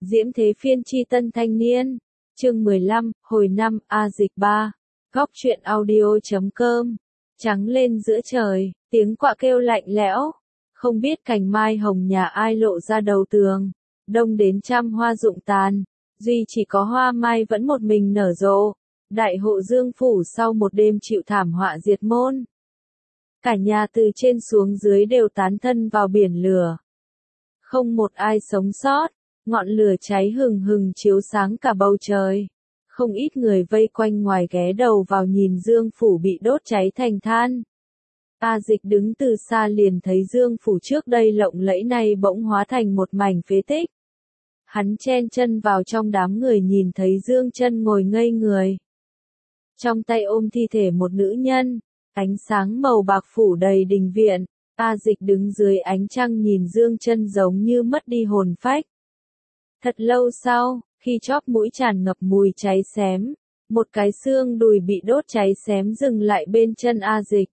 Diễm Thế Phiên Chi Tân Thanh Niên, chương 15, hồi 5, A Dịch 3, góc truyện audio.com, trắng lên giữa trời, tiếng quạ kêu lạnh lẽo, không biết cành mai hồng nhà ai lộ ra đầu tường, đông đến trăm hoa rụng tàn, duy chỉ có hoa mai vẫn một mình nở rộ, đại hộ Dương phủ sau một đêm chịu thảm họa diệt môn. Cả nhà từ trên xuống dưới đều tán thân vào biển lửa. Không một ai sống sót, ngọn lửa cháy hừng hừng chiếu sáng cả bầu trời. Không ít người vây quanh ngoài ghé đầu vào nhìn Dương phủ bị đốt cháy thành than. A Dịch đứng từ xa liền thấy Dương phủ trước đây lộng lẫy này bỗng hóa thành một mảnh phế tích. Hắn chen chân vào trong đám người nhìn thấy Dương Chân ngồi ngây người. Trong tay ôm thi thể một nữ nhân, ánh sáng màu bạc phủ đầy đình viện. A Dịch đứng dưới ánh trăng nhìn Dương Chân giống như mất đi hồn phách. Thật lâu sau, khi chóp mũi tràn ngập mùi cháy xém, một cái xương đùi bị đốt cháy xém dừng lại bên chân A Dịch.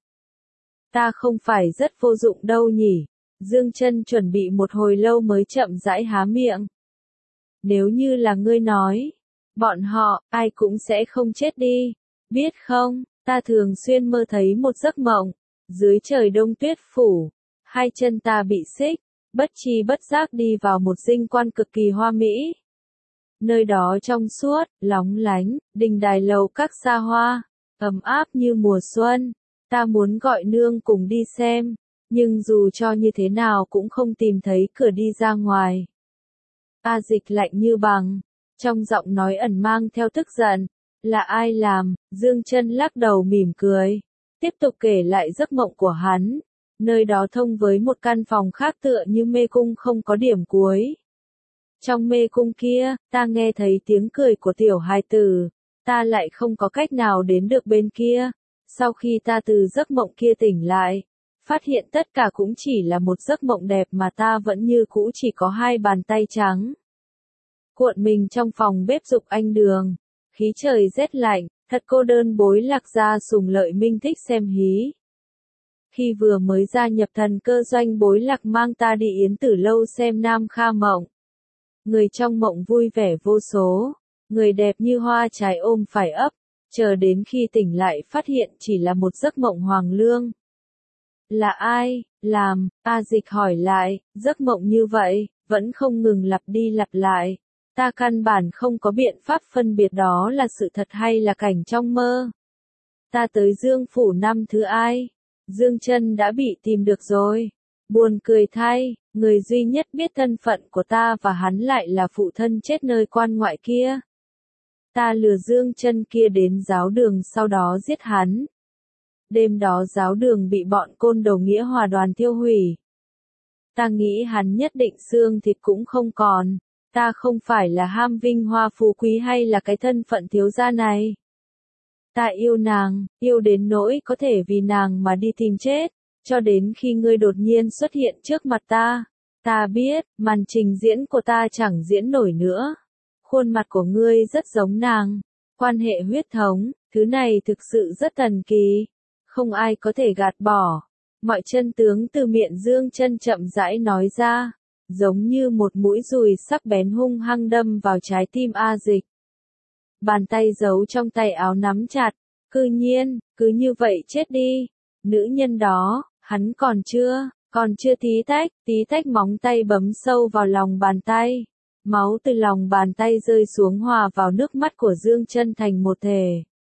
Ta không phải rất vô dụng đâu nhỉ? Dương Chân chuẩn bị một hồi lâu mới chậm rãi há miệng. Nếu như là ngươi nói, bọn họ, ai cũng sẽ không chết đi. Biết không, ta thường xuyên mơ thấy một giấc mộng. Dưới trời đông tuyết phủ, hai chân ta bị xích, bất tri bất giác đi vào một dinh quan cực kỳ hoa mỹ. Nơi đó trong suốt, lóng lánh, đình đài lầu các xa hoa, ấm áp như mùa xuân. Ta muốn gọi nương cùng đi xem, nhưng dù cho như thế nào cũng không tìm thấy cửa đi ra ngoài. A Dịch lạnh như bằng, trong giọng nói ẩn mang theo tức giận. Là ai làm? Dương Chân lắc đầu mỉm cười, tiếp tục kể lại giấc mộng của hắn. Nơi đó thông với một căn phòng khác tựa như mê cung không có điểm cuối. Trong mê cung kia, ta nghe thấy tiếng cười của tiểu hài tử, ta lại không có cách nào đến được bên kia. Sau khi ta từ giấc mộng kia tỉnh lại, phát hiện tất cả cũng chỉ là một giấc mộng đẹp mà ta vẫn như cũ chỉ có hai bàn tay trắng. Cuộn mình trong phòng bếp dục anh đường, khí trời rét lạnh, thật cô đơn bối lạc ra Sùng Lợi Minh thích xem hí. Khi vừa mới gia nhập Thần Cơ Doanh bối lạc mang ta đi Yến Tử Lâu xem Nam Kha Mộng. Người trong mộng vui vẻ vô số, người đẹp như hoa trái ôm phải ấp, chờ đến khi tỉnh lại phát hiện chỉ là một giấc mộng hoang lương. Là ai làm? A Dịch hỏi lại, giấc mộng như vậy, vẫn không ngừng lặp đi lặp lại. Ta căn bản không có biện pháp phân biệt đó là sự thật hay là cảnh trong mơ. Ta tới Dương phủ năm thứ ai? Dương Chân đã bị tìm được rồi. Buồn cười thay, người duy nhất biết thân phận của ta và hắn lại là phụ thân chết nơi quan ngoại kia. Ta lừa Dương Chân kia đến giáo đường sau đó giết hắn. Đêm đó giáo đường bị bọn côn đồ Nghĩa Hòa đoàn tiêu hủy. Ta nghĩ hắn nhất định xương thịt cũng không còn. Ta không phải là ham vinh hoa phú quý hay là cái thân phận thiếu gia này. Ta yêu nàng, yêu đến nỗi có thể vì nàng mà đi tìm chết, cho đến khi ngươi đột nhiên xuất hiện trước mặt ta. Ta biết, màn trình diễn của ta chẳng diễn nổi nữa. Khuôn mặt của ngươi rất giống nàng. Quan hệ huyết thống, thứ này thực sự rất thần kỳ. Không ai có thể gạt bỏ. Mọi chân tướng từ miệng Dương Chân chậm rãi nói ra, giống như một mũi dùi sắc bén hung hăng đâm vào trái tim A Dịch. Bàn tay giấu trong tay áo nắm chặt, cư nhiên, cứ như vậy chết đi. Nữ nhân đó, hắn còn chưa tí tách móng tay bấm sâu vào lòng bàn tay. Máu từ lòng bàn tay rơi xuống hòa vào nước mắt của Dương Chân thành một thể.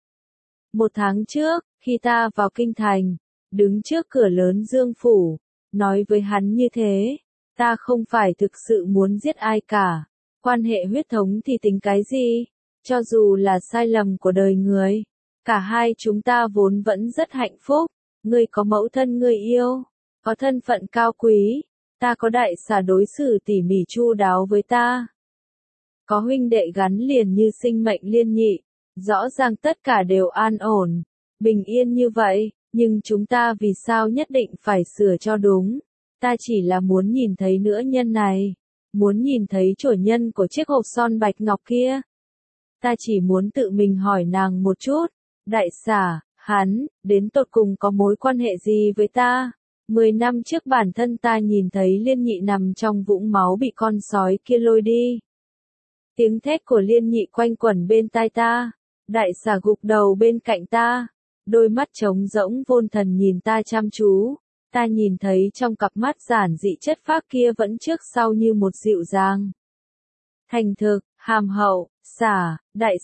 Một tháng trước, khi ta vào kinh thành, đứng trước cửa lớn Dương phủ, nói với hắn như thế, ta không phải thực sự muốn giết ai cả. Quan hệ huyết thống thì tính cái gì? Cho dù là sai lầm của đời người, cả hai chúng ta vốn vẫn rất hạnh phúc. Ngươi có mẫu thân ngươi yêu, có thân phận cao quý, ta có đại xà đối xử tỉ mỉ chu đáo với ta. Có huynh đệ gắn liền như sinh mệnh liên nhị, rõ ràng tất cả đều an ổn, bình yên như vậy, nhưng chúng ta vì sao nhất định phải sửa cho đúng? Ta chỉ là muốn nhìn thấy nữ nhân này, muốn nhìn thấy chủ nhân của chiếc hộp son bạch ngọc kia. Ta chỉ muốn tự mình hỏi nàng một chút, đại xà, hắn, đến tột cùng có mối quan hệ gì với ta? 10 năm trước bản thân ta nhìn thấy Liên Nhị nằm trong vũng máu bị con sói kia lôi đi. Tiếng thét của Liên Nhị quanh quẩn bên tai ta. Đại xà gục đầu bên cạnh ta. Đôi mắt trống rỗng vô thần nhìn ta chăm chú. Ta nhìn thấy trong cặp mắt giản dị chất phác kia vẫn trước sau như một dịu dàng. Thành thực, hàm hậu, đại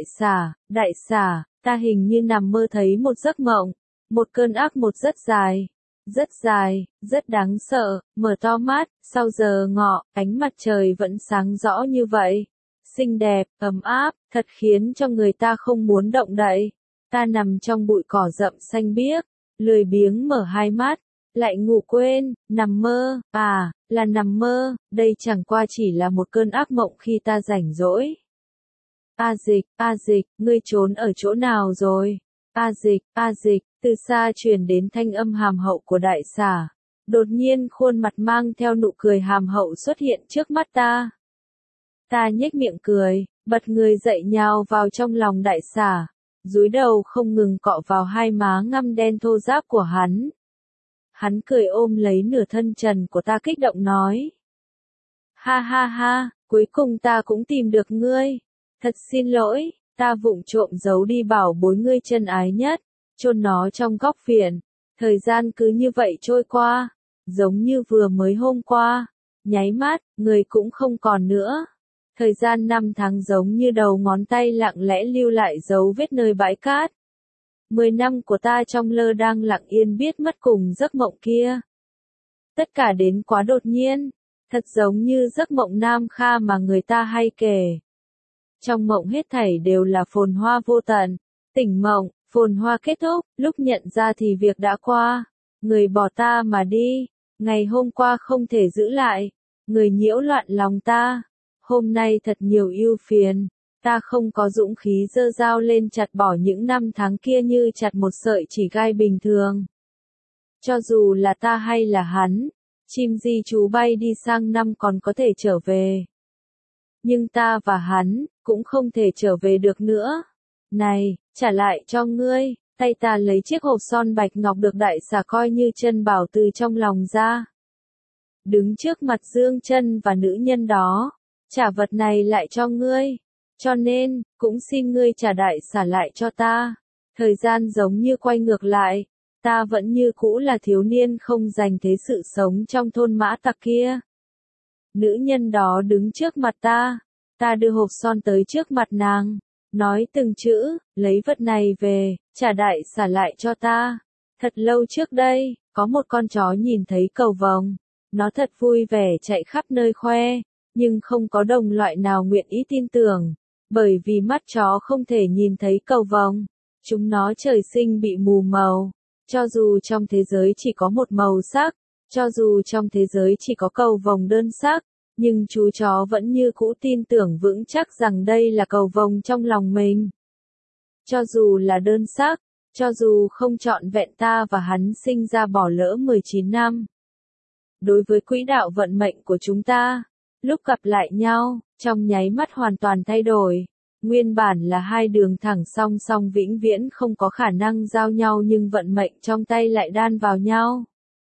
xà, ta hình như nằm mơ thấy một giấc mộng, một cơn ác một rất dài, rất đáng sợ, mở to mắt, sau giờ ngọ, ánh mặt trời vẫn sáng rõ như vậy. Xinh đẹp, ấm áp, thật khiến cho người ta không muốn động đậy. Ta nằm trong bụi cỏ rậm xanh biếc, lười biếng mở hai mắt, lại ngủ quên, nằm mơ, là nằm mơ, đây chẳng qua chỉ là một cơn ác mộng khi ta rảnh rỗi. A Dịch, ngươi trốn ở chỗ nào rồi? A Dịch, từ xa truyền đến thanh âm hàm hậu của đại xà. Đột nhiên khuôn mặt mang theo nụ cười hàm hậu xuất hiện trước mắt ta. Ta nhếch miệng cười, bật người dậy nhào vào trong lòng đại xà, dúi đầu không ngừng cọ vào hai má ngăm đen thô ráp của hắn. Hắn cười ôm lấy nửa thân trần của ta kích động nói. Ha, cuối cùng ta cũng tìm được ngươi. Thật xin lỗi, ta vụng trộm giấu đi bảo bối ngươi chân ái nhất, chôn nó trong góc viện. Thời gian cứ như vậy trôi qua, giống như vừa mới hôm qua, nháy mắt, người cũng không còn nữa. Thời gian 5 tháng giống như đầu ngón tay lặng lẽ lưu lại dấu vết nơi bãi cát. 10 năm của ta trong lơ đang lặng yên biết mất cùng giấc mộng kia. Tất cả đến quá đột nhiên, thật giống như giấc mộng Nam Kha mà người ta hay kể. Trong mộng hết thảy đều là phồn hoa vô tận, tỉnh mộng, phồn hoa kết thúc, lúc nhận ra thì việc đã qua. Người bỏ ta mà đi, ngày hôm qua không thể giữ lại, người nhiễu loạn lòng ta. Hôm nay thật nhiều ưu phiền, ta không có dũng khí giơ dao lên chặt bỏ những năm tháng kia như chặt một sợi chỉ gai bình thường. Cho dù là ta hay là hắn, chim di trú bay đi sang năm còn có thể trở về. Nhưng ta và hắn, cũng không thể trở về được nữa. Này, trả lại cho ngươi, tay ta lấy chiếc hộp son bạch ngọc được đại xà coi như chân bảo từ trong lòng ra. Đứng trước mặt Dương Chân và nữ nhân đó, trả vật này lại cho ngươi. Cho nên, cũng xin ngươi trả đại xà lại cho ta. Thời gian giống như quay ngược lại, ta vẫn như cũ là thiếu niên không dành thế sự sống trong thôn mã tặc kia. Nữ nhân đó đứng trước mặt ta đưa hộp son tới trước mặt nàng, nói từng chữ, lấy vật này về, trả đại xà lại cho ta. Thật lâu trước đây, có một con chó nhìn thấy cầu vồng, nó thật vui vẻ chạy khắp nơi khoe, nhưng không có đồng loại nào nguyện ý tin tưởng, bởi vì mắt chó không thể nhìn thấy cầu vồng, chúng nó trời sinh bị mù màu. Cho dù trong thế giới chỉ có một màu sắc, cho dù trong thế giới chỉ có cầu vồng đơn sắc, nhưng chú chó vẫn như cũ tin tưởng vững chắc rằng đây là cầu vồng trong lòng mình. Cho dù là đơn sắc, cho dù không trọn vẹn ta và hắn sinh ra bỏ lỡ 19 năm. Đối với quỹ đạo vận mệnh của chúng ta, lúc gặp lại nhau, trong nháy mắt hoàn toàn thay đổi. Nguyên bản là hai đường thẳng song song vĩnh viễn không có khả năng giao nhau nhưng vận mệnh trong tay lại đan vào nhau.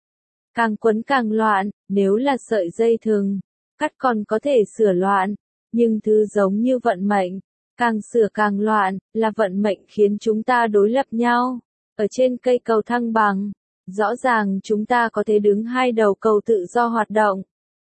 Càng quấn càng loạn, nếu là sợi dây thừng, cắt còn có thể sửa loạn, nhưng thứ giống như vận mệnh, càng sửa càng loạn, là vận mệnh khiến chúng ta đối lập nhau. Ở trên cây cầu thăng bằng, rõ ràng chúng ta có thể đứng hai đầu cầu tự do hoạt động.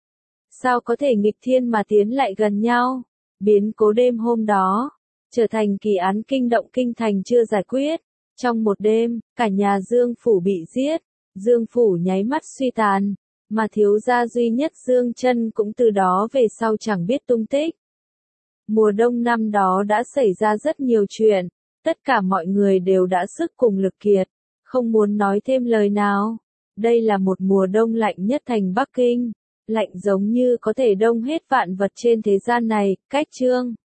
Sao có thể nghịch thiên mà tiến lại gần nhau? Biến cố đêm hôm đó, trở thành kỳ án kinh động kinh thành chưa giải quyết. Trong một đêm, cả nhà Dương Phủ bị giết, Dương Phủ nháy mắt suy tàn, mà thiếu gia duy nhất Dương Chân cũng từ đó về sau chẳng biết tung tích. Mùa đông năm đó đã xảy ra rất nhiều chuyện, tất cả mọi người đều đã sức cùng lực kiệt, không muốn nói thêm lời nào. Đây là một mùa đông lạnh nhất thành Bắc Kinh, lạnh giống như có thể đông hết vạn vật trên thế gian này. Cách chương